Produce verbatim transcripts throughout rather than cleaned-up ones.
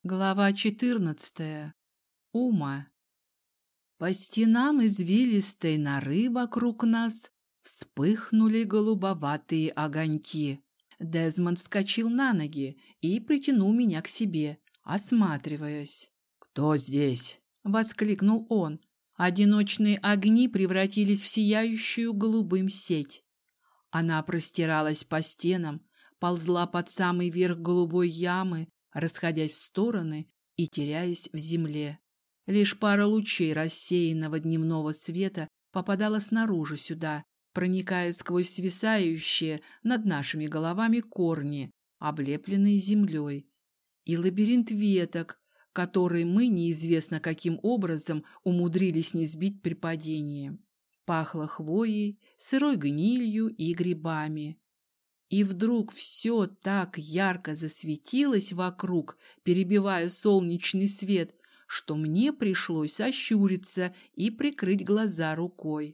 Глава четырнадцатая. Ума. По стенам извилистой норы вокруг нас вспыхнули голубоватые огоньки. Дезмонд вскочил на ноги и притянул меня к себе, осматриваясь. «Кто здесь?» — воскликнул он. Одиночные огни превратились в сияющую голубым сеть. Она простиралась по стенам, ползла под самый верх голубой ямы, расходясь в стороны и теряясь в земле. Лишь пара лучей рассеянного дневного света попадала снаружи сюда, проникая сквозь свисающие над нашими головами корни, облепленные землей, и лабиринт веток, который мы неизвестно каким образом умудрились не сбить при падении. Пахло хвоей, сырой гнилью и грибами. И вдруг все так ярко засветилось вокруг, перебивая солнечный свет, что мне пришлось ощуриться и прикрыть глаза рукой.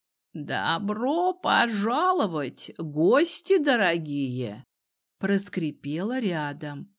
«Добро пожаловать, гости дорогие!» проскрипело рядом.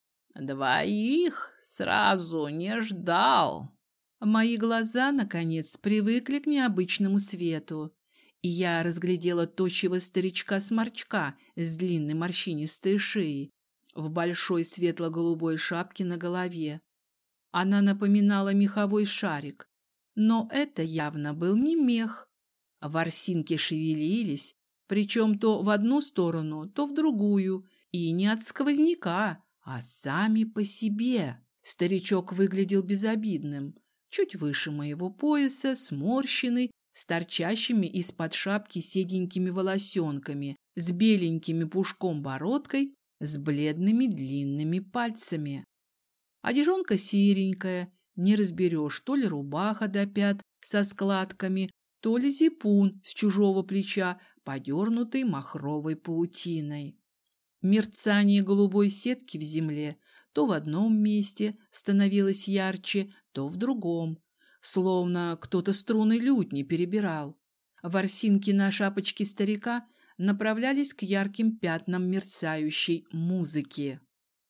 «Двоих сразу не ждал!» Мои глаза, наконец, привыкли к необычному свету, и я разглядела тощего старичка-сморчка с длинной морщинистой шеей в большой светло-голубой шапке на голове. Она напоминала меховой шарик, но это явно был не мех. Ворсинки шевелились, причем то в одну сторону, то в другую, и не от сквозняка, а сами по себе. Старичок выглядел безобидным, чуть выше моего пояса, сморщенный, с торчащими из-под шапки седенькими волосенками, с беленькими пушком бородкой, с бледными длинными пальцами. Одежонка серенькая, не разберешь, то ли рубаха до пят со складками, то ли зипун с чужого плеча, подернутый махровой паутиной. Мерцание голубой сетки в земле то в одном месте становилось ярче, то в другом, словно кто-то струны лютни перебирал. Ворсинки на шапочке старика направлялись к ярким пятнам мерцающей музыки.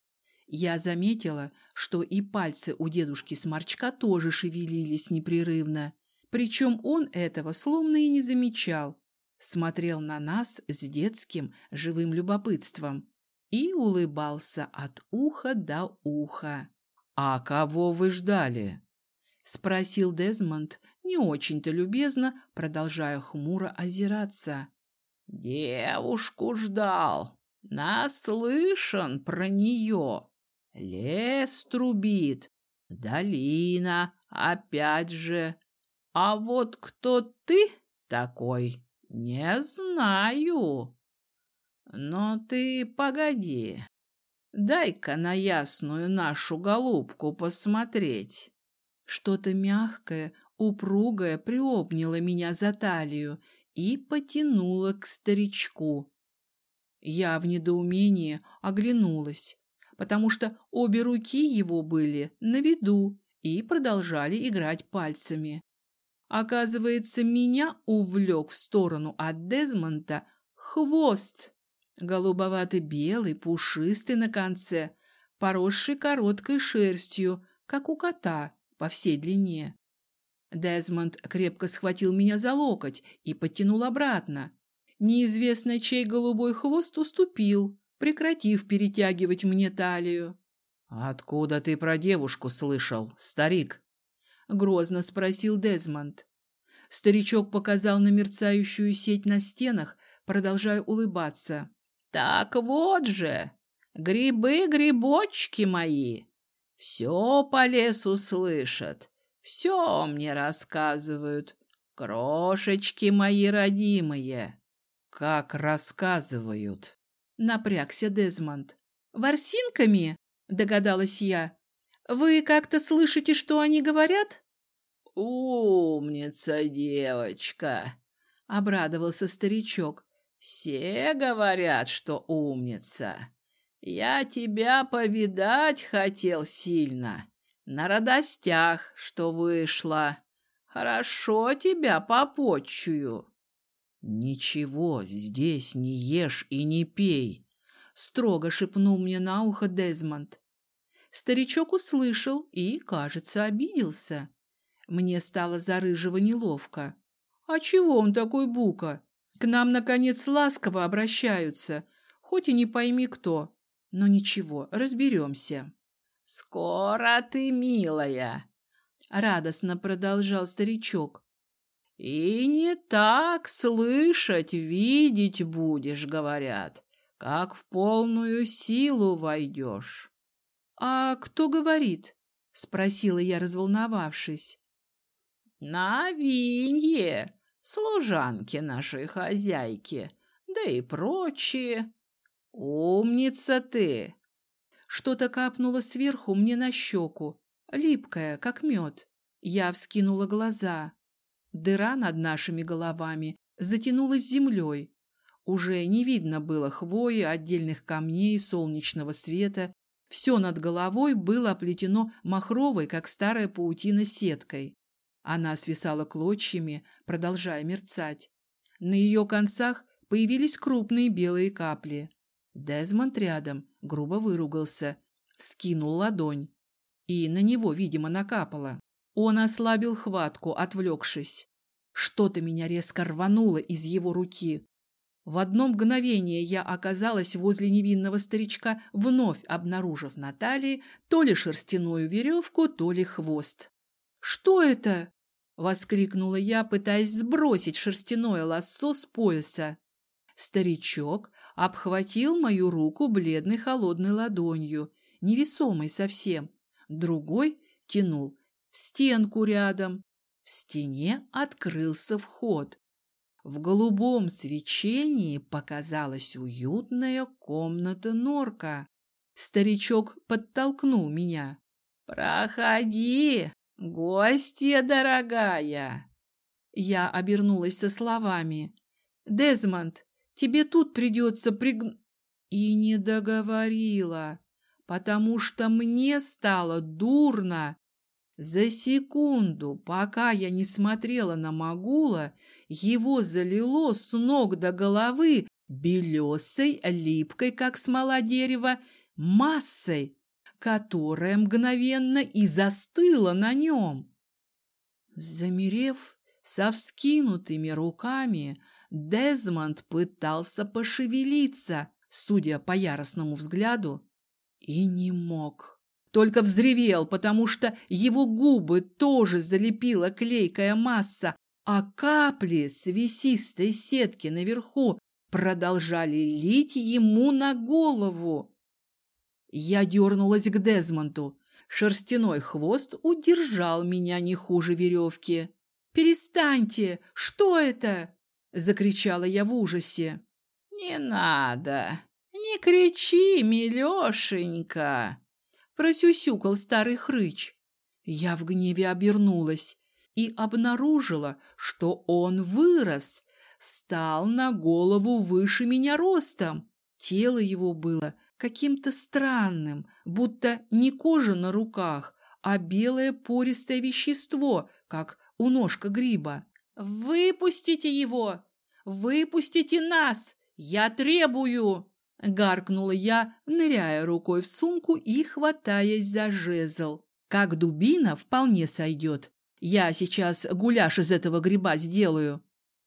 Я заметила, что и пальцы у дедушки Сморчка тоже шевелились непрерывно, причем он этого словно и не замечал, смотрел на нас с детским живым любопытством и улыбался от уха до уха. «А кого вы ждали?» — спросил Дезмонд, не очень-то любезно, продолжая хмуро озираться. «Девушку ждал, наслышан про нее. Лес трубит, долина, опять же. А вот кто ты такой, не знаю. Но ты погоди, дай-ка на ясную нашу голубку посмотреть». Что-то мягкое, упругое приобняло меня за талию и потянуло к старичку. Я в недоумении оглянулась, потому что обе руки его были на виду и продолжали играть пальцами. Оказывается, меня увлек в сторону от Дезмонда хвост, голубовато-белый, пушистый на конце, поросший короткой шерстью, как у кота по всей длине. Дезмонд крепко схватил меня за локоть и подтянул обратно. Неизвестно, чей голубой хвост уступил, прекратив перетягивать мне талию. «Откуда ты про девушку слышал, старик?» — грозно спросил Дезмонд. Старичок показал на мерцающую сеть на стенах, продолжая улыбаться. «Так вот же, грибы-грибочки мои, все по лесу слышат, все мне рассказывают, крошечки мои родимые». «Как рассказывают?» — напрягся Дезмонд. «Ворсинками?» — догадалась я. «Вы как-то слышите, что они говорят?» «Умница, девочка!» — обрадовался старичок. «Все говорят, что умница. Я тебя повидать хотел сильно, на радостях, что вышла. Хорошо тебя попотчую». «Ничего здесь не ешь и не пей», — строго шепнул мне на ухо Дезмонд. Старичок услышал и, кажется, обиделся. Мне стало за рыжего неловко. А чего он такой бука? К нам, наконец, ласково обращаются, хоть и не пойми кто. Но ничего, разберемся. «Скоро ты, милая!» — радостно продолжал старичок. «И не так слышать, видеть будешь, говорят, как в полную силу войдешь». «А кто говорит?» — спросила я, разволновавшись. «Новинье, служанки нашей хозяйки, да и прочие. Умница ты!» Что-то капнуло сверху мне на щеку, липкое, как мед. Я вскинула глаза. Дыра над нашими головами затянулась землей. Уже не видно было хвои, отдельных камней, солнечного света. Все над головой было оплетено махровой, как старая паутина, сеткой. Она свисала клочьями, продолжая мерцать. На ее концах появились крупные белые капли. Дезмонд рядом грубо выругался, вскинул ладонь. И на него, видимо, накапало. Он ослабил хватку, отвлекшись. Что-то меня резко рвануло из его руки. В одно мгновение я оказалась возле невинного старичка, вновь обнаружив на талии то ли шерстяную веревку, то ли хвост. «Что это?» — воскликнула я, пытаясь сбросить шерстяное лассо с пояса. Старичок обхватил мою руку бледной холодной ладонью, невесомой совсем. Другой тянул в стенку рядом. В стене открылся вход. В голубом свечении показалась уютная комната-норка. Старичок подтолкнул меня. «Проходи, гостья дорогая!» Я обернулась со словами. «Дезмонд, тебе тут придется приг...» И не договорила, потому что мне стало дурно. За секунду, пока я не смотрела на Магула, его залило с ног до головы белесой, липкой, как смола дерева, массой, которая мгновенно и застыла на нем. Замерев со вскинутыми руками, Дезмонд пытался пошевелиться, судя по яростному взгляду, и не мог. Только взревел, потому что его губы тоже залепила клейкая масса, а капли свисистой сетки наверху продолжали лить ему на голову. Я дернулась к Дезмонду. Шерстяной хвост удержал меня не хуже веревки. «Перестаньте! Что это?» — закричала я в ужасе. «Не надо! Не кричи, милешенька!» — просюсюкал старый хрыч. Я в гневе обернулась и обнаружила, что он вырос, стал на голову выше меня ростом. Тело его было каким-то странным, будто не кожа на руках, а белое пористое вещество, как у ножка гриба. «Выпустите его! Выпустите нас! Я требую!» — гаркнула я, ныряя рукой в сумку и хватаясь за жезл. Как дубина вполне сойдет. Я сейчас гуляш из этого гриба сделаю.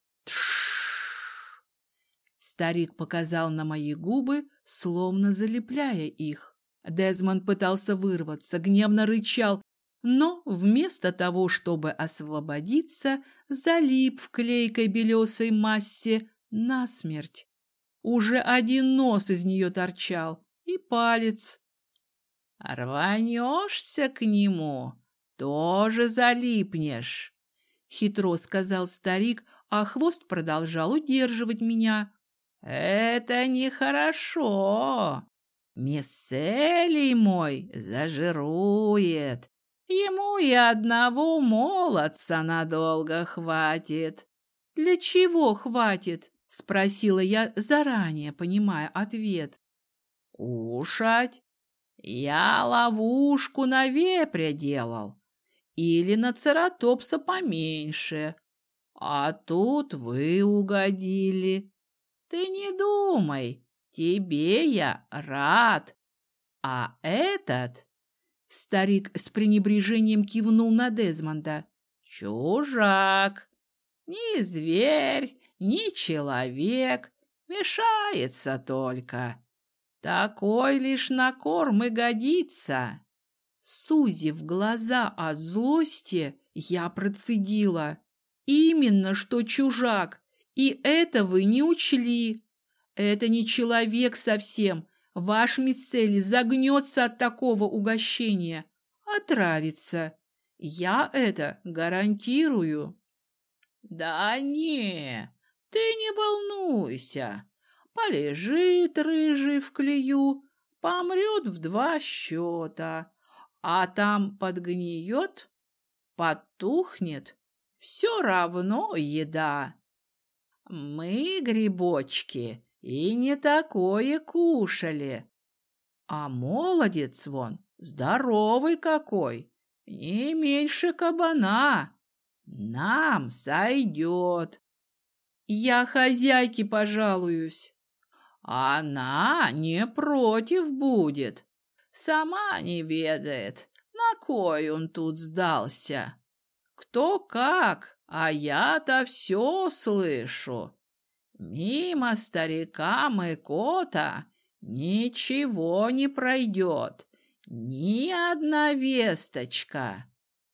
Тш! Старик показал на мои губы, словно залепляя их. Дезмонд пытался вырваться, гневно рычал, но вместо того, чтобы освободиться, залип в клейкой белесой массе насмерть. Уже один нос из нее торчал и палец. «Рванешься к нему, тоже залипнешь», — хитро сказал старик, а хвост продолжал удерживать меня. «Это нехорошо. Мисселий мой зажирует. Ему и одного молодца надолго хватит». «Для чего хватит?» — спросила я, заранее понимая ответ. «Кушать. Я ловушку на вепря делал. Или на цератопса поменьше. А тут вы угодили. Ты не думай, тебе я рад. А этот Старик с пренебрежением кивнул на Дезмонда. Чужак. Ни зверь, ни человек. Мешается только. Такой лишь на корм и годится. Сузив глаза от злости, я процедила. Именно что чужак. И это вы не учли. Это не человек совсем. Ваш мицелий загнется от такого угощения. Отравится. Я это гарантирую. Да не, ты не волнуйся. Полежит рыжий в клею, помрет в два счета. А там подгниет, потухнет. Все равно еда. Мы, грибочки, и не такое кушали. А молодец вон, здоровый какой, не меньше кабана. Нам сойдет. Я хозяйке пожалуюсь. Она не против будет. Сама не ведает, на кой он тут сдался. Кто как, а я-то все слышу. Мимо старика Мэкота ничего не пройдет, ни одна весточка.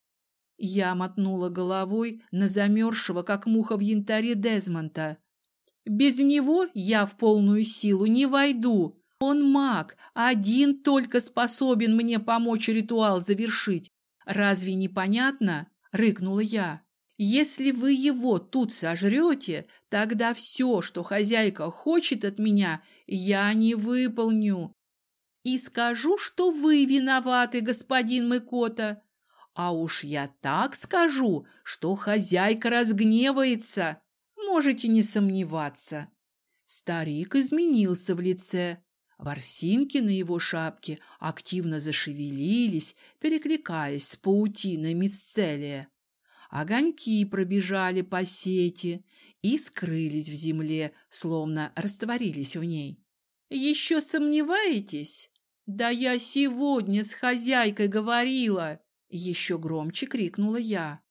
Я мотнула головой на замерзшего, как муха в янтаре, Дезмонда. Без него я в полную силу не войду. Он маг, один только способен мне помочь ритуал завершить. Разве не понятно? Рыкнула я. Если вы его тут сожрете, тогда все, что хозяйка хочет от меня, я не выполню. И скажу, что вы виноваты, господин Мэкота. А уж я так скажу, что хозяйка разгневается. Можете не сомневаться. Старик изменился в лице. Ворсинки на его шапке активно зашевелились, перекликаясь с паутиной мицелия. Огоньки пробежали по сети и скрылись в земле, словно растворились в ней. «Еще сомневаетесь? Да я сегодня с хозяйкой говорила!» Еще громче крикнула я.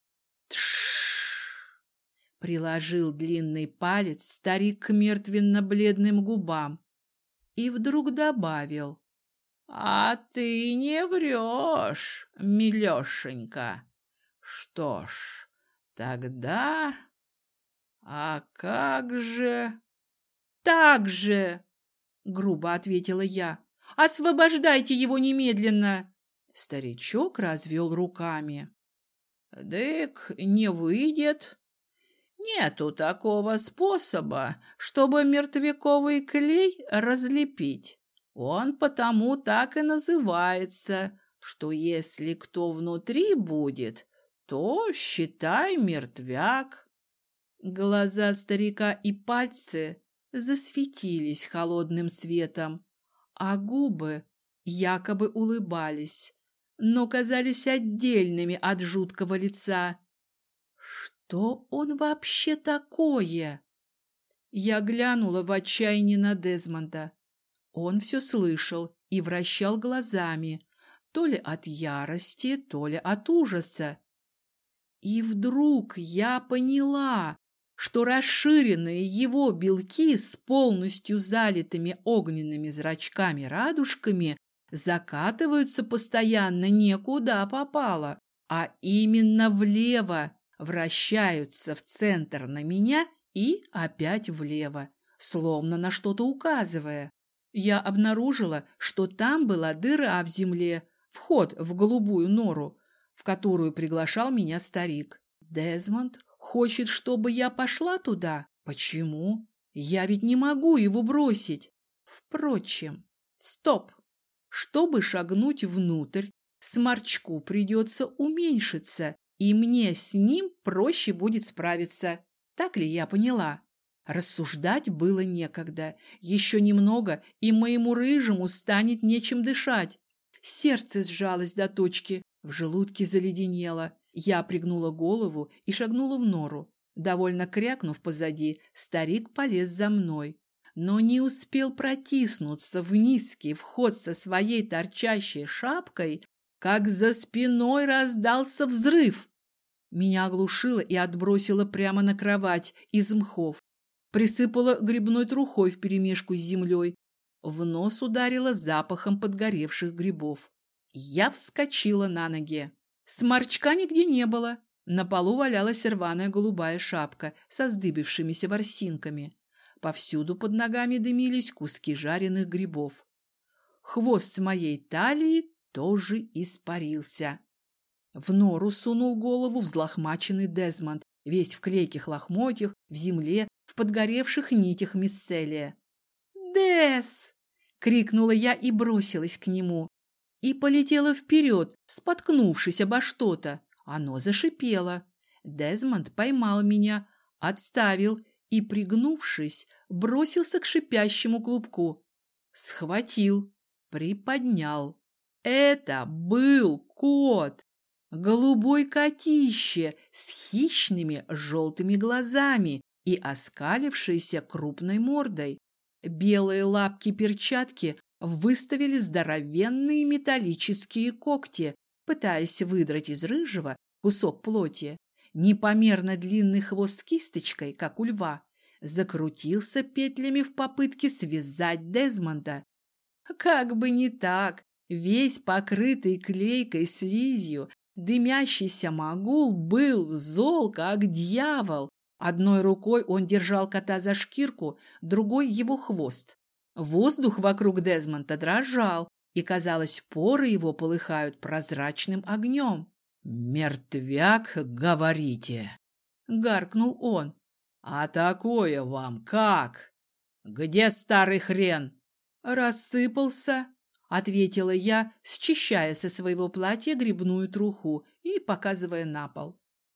«Тш!» — приложил длинный палец старик к мертвенно-бледным губам и вдруг добавил. «А ты не врешь, милешенька. Что ж, тогда... А как же...» «Так же!» — грубо ответила я. «Освобождайте его немедленно!» Старичок развел руками. «Дык, не выйдет. Нету такого способа, чтобы мертвяковый клей разлепить. Он потому так и называется, что если кто внутри будет, то считай мертвяк». Глаза старика и пальцы засветились холодным светом, а губы якобы улыбались, но казались отдельными от жуткого лица. Что он вообще такое? Я глянула в отчаянии на Дезмонда. Он все слышал и вращал глазами, то ли от ярости, то ли от ужаса. И вдруг я поняла, что расширенные его белки с полностью залитыми огненными зрачками-радужками закатываются постоянно некуда попало, а именно влево, вращаются в центр на меня и опять влево, словно на что-то указывая. Я обнаружила, что там была дыра в земле, вход в голубую нору, в которую приглашал меня старик. Дезмонд хочет, чтобы я пошла туда? Почему? Я ведь не могу его бросить. Впрочем, стоп! Чтобы шагнуть внутрь, сморчку придется уменьшиться, и мне с ним проще будет справиться. Так ли я поняла? Рассуждать было некогда. Еще немного, и моему рыжему станет нечем дышать. Сердце сжалось до точки, в желудке заледенело. Я пригнула голову и шагнула в нору. Довольно крякнув позади, старик полез за мной, но не успел протиснуться в низкий вход со своей торчащей шапкой, как за спиной раздался взрыв. Меня оглушило и отбросило прямо на кровать из мхов. Присыпало грибной трухой вперемешку с землей. В нос ударило запахом подгоревших грибов. Я вскочила на ноги. Сморчка нигде не было. На полу валялась рваная голубая шапка со вздыбившимися ворсинками. Повсюду под ногами дымились куски жареных грибов. Хвост с моей талии тоже испарился. В нору сунул голову взлохмаченный Дезмонд, весь в клейких лохмотьях, в земле, в подгоревших нитях мисцелия. «Дез!» — крикнула я и бросилась к нему. И полетела вперед, споткнувшись обо что-то. Оно зашипело. Дезмонд поймал меня, отставил и, пригнувшись, бросился к шипящему клубку. Схватил, приподнял. Это был кот! Голубой котище с хищными желтыми глазами и оскалившейся крупной мордой. Белые лапки-перчатки выставили здоровенные металлические когти, пытаясь выдрать из рыжего кусок плоти. Непомерно длинный хвост с кисточкой, как у льва, закрутился петлями в попытке связать Дезмонда. Как бы не так, весь покрытый клейкой слизью, дымящийся могул был зол, как дьявол. Одной рукой он держал кота за шкирку, другой — его хвост. Воздух вокруг Дезмонда дрожал, и, казалось, поры его полыхают прозрачным огнем. «Мертвяк, говорите?» — гаркнул он. «А такое вам как? Где старый хрен?» «Рассыпался», — ответила я, счищая со своего платья грибную труху и показывая на пол.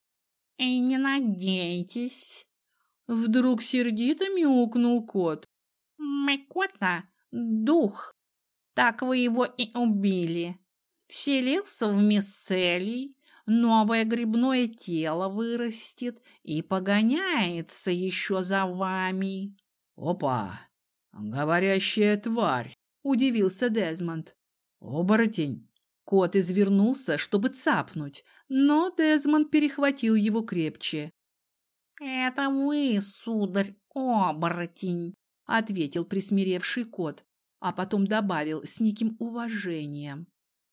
«И не надейтесь!» Вдруг сердито мяукнул кот. «Мекота — дух. Так вы его и убили. Вселился в мицелий, новое грибное тело вырастет и погоняется еще за вами». «Опа! Говорящая тварь!» — удивился Дезмонд. «Оборотень!» Кот извернулся, чтобы цапнуть, но Дезмонд перехватил его крепче. «Это вы, сударь, оборотень!» — ответил присмиревший кот, а потом добавил с неким уважением.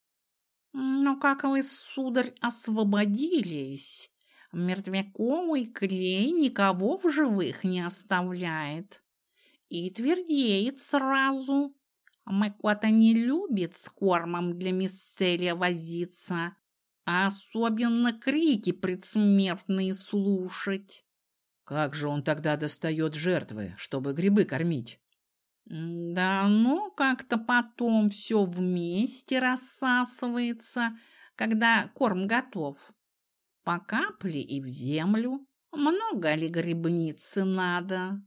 «Но как вы, сударь, освободились? Мертвяковый клей никого в живых не оставляет и твердеет сразу. Мекота не любит с кормом для мисцелия возиться, а особенно крики предсмертные слушать». «Как же он тогда достает жертвы, чтобы грибы кормить?» «Да ну, как-то потом все вместе рассасывается, когда корм готов. По капле и в землю. Много ли грибницы надо?»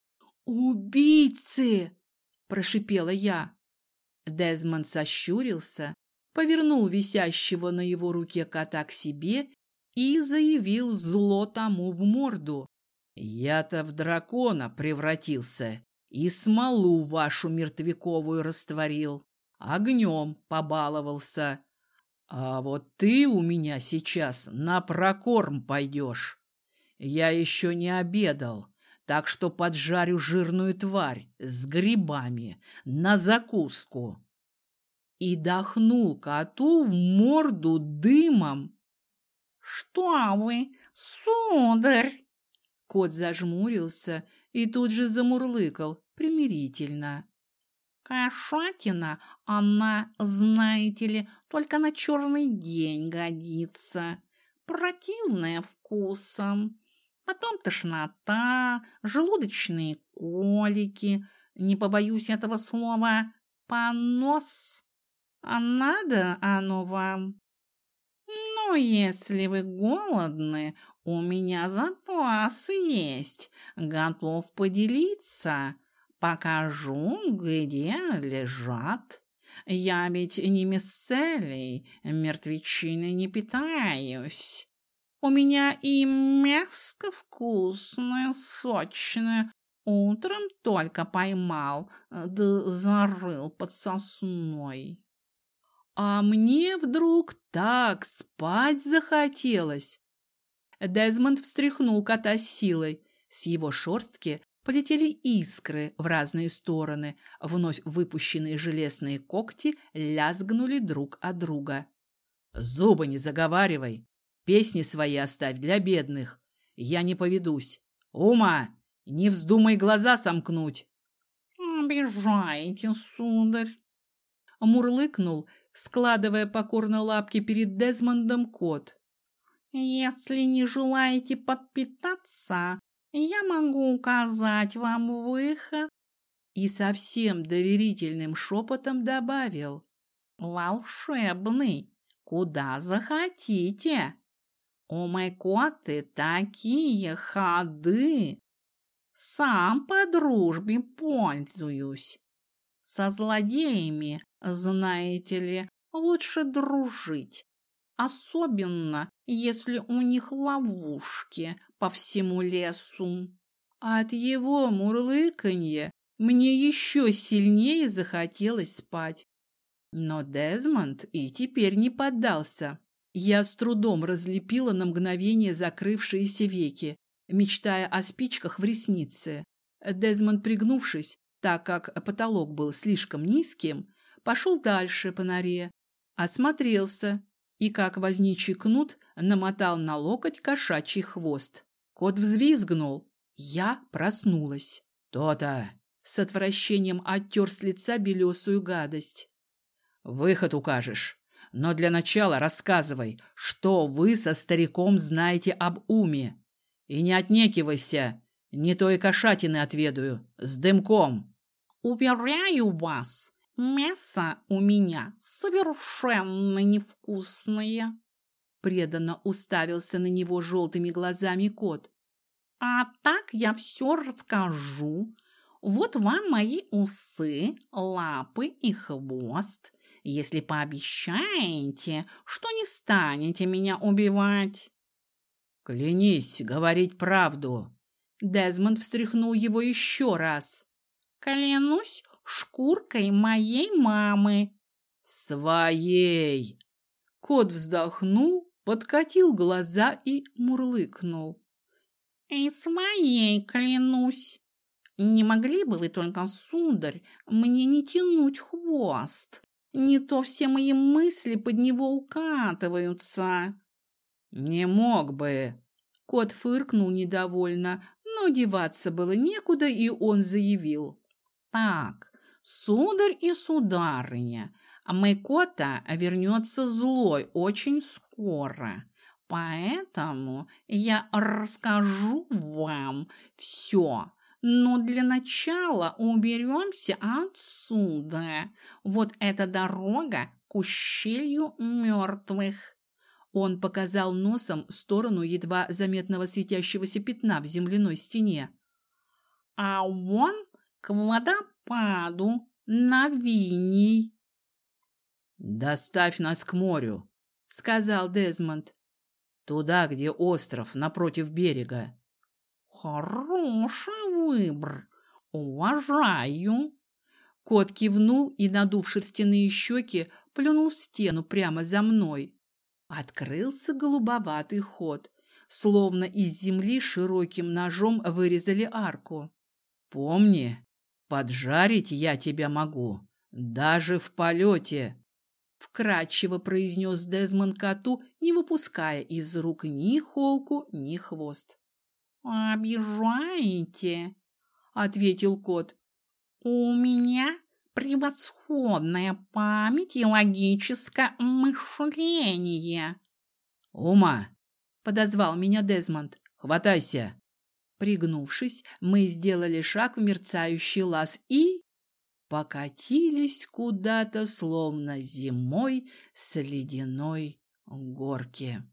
«Убийцы!» – прошипела я. Дезмонд сощурился, повернул висящего на его руке кота к себе и заявил зло тому в морду. «Я-то в дракона превратился и смолу вашу мертвяковую растворил, огнем побаловался. А вот ты у меня сейчас на прокорм пойдешь. Я еще не обедал, так что поджарю жирную тварь с грибами на закуску». И дохнул коту в морду дымом. «Что вы, сударь?» Кот зажмурился и тут же замурлыкал примирительно. «Кошатина, она, знаете ли, только на черный день годится. Противная вкусом. Потом тошнота, желудочные колики, не побоюсь этого слова, понос. А надо оно вам? Ну, если вы голодны, у меня запасы есть, готов поделиться. Покажу, где лежат. Я ведь не мисцелий, мертвечиной не питаюсь. У меня и мяско вкусное, сочное. Утром только поймал, да зарыл под сосной». А мне вдруг так спать захотелось. Дезмонд встряхнул кота с силой. С его шерстки полетели искры в разные стороны. Вновь выпущенные железные когти лязгнули друг от друга. «Зубы не заговаривай. Песни свои оставь для бедных. Я не поведусь. Ума, не вздумай глаза сомкнуть!» «Обижаете, сударь!» Мурлыкнул, складывая покорно лапки перед Дезмондом кот. «Если не желаете подпитаться, я могу указать вам выход». И совсем доверительным шепотом добавил. «Волшебный, куда захотите. У моей коты такие ходы. Сам по дружбе пользуюсь. Со злодеями, знаете ли, лучше дружить. Особенно, если у них ловушки по всему лесу». От его мурлыканья мне еще сильнее захотелось спать. Но Дезмонд и теперь не поддался. Я с трудом разлепила на мгновение закрывшиеся веки, мечтая о спичках в реснице. Дезмонд, пригнувшись, так как потолок был слишком низким, пошел дальше по норе, осмотрелся и, как возничий кнут, намотал на локоть кошачий хвост. Кот взвизгнул. Я проснулась. «То-то!» — с отвращением оттер с лица белесую гадость. «Выход укажешь. Но для начала рассказывай, что вы со стариком знаете об уме. И не отнекивайся, не то и кошатины отведаю, с дымком». «Уверяю вас, мясо у меня совершенно невкусное», преданно уставился на него желтыми глазами кот. «А так я все расскажу. Вот вам мои усы, лапы и хвост, если пообещаете, что не станете меня убивать». «Клянись говорить правду». Дезмонд встряхнул его еще раз. «Клянусь шкуркой моей мамы». «Своей!» Кот вздохнул, подкатил глаза и мурлыкнул. «И своей клянусь. Не могли бы вы только, сударь, мне не тянуть хвост? Не то все мои мысли под него укатываются». «Не мог бы». Кот фыркнул недовольно, но деваться было некуда, и он заявил. «Так, сударь и сударыня, Мэйкота вернется злой очень скоро, поэтому я расскажу вам все. Но для начала уберемся отсюда. Вот эта дорога к ущелью мертвых». Он показал носом в сторону едва заметного светящегося пятна в земляной стене. «А вон к водопаду на Виней». «Доставь нас к морю», — сказал Дезмонд. «Туда, где остров, напротив берега». «Хороший выбор. Уважаю». Кот кивнул и, надув шерстяные щеки, плюнул в стену прямо за мной. Открылся голубоватый ход, словно из земли широким ножом вырезали арку. «Помни, поджарить я тебя могу, даже в полете», — вкратчиво произнес Дезмонд коту, не выпуская из рук ни холку, ни хвост. «Обижаете?» — ответил кот. «У меня превосходная память и логическое мышление». «Ума!» — подозвал меня Дезмонд. «Хватайся!» Пригнувшись, мы сделали шаг в мерцающий лаз и покатились куда-то, словно зимой с ледяной горки.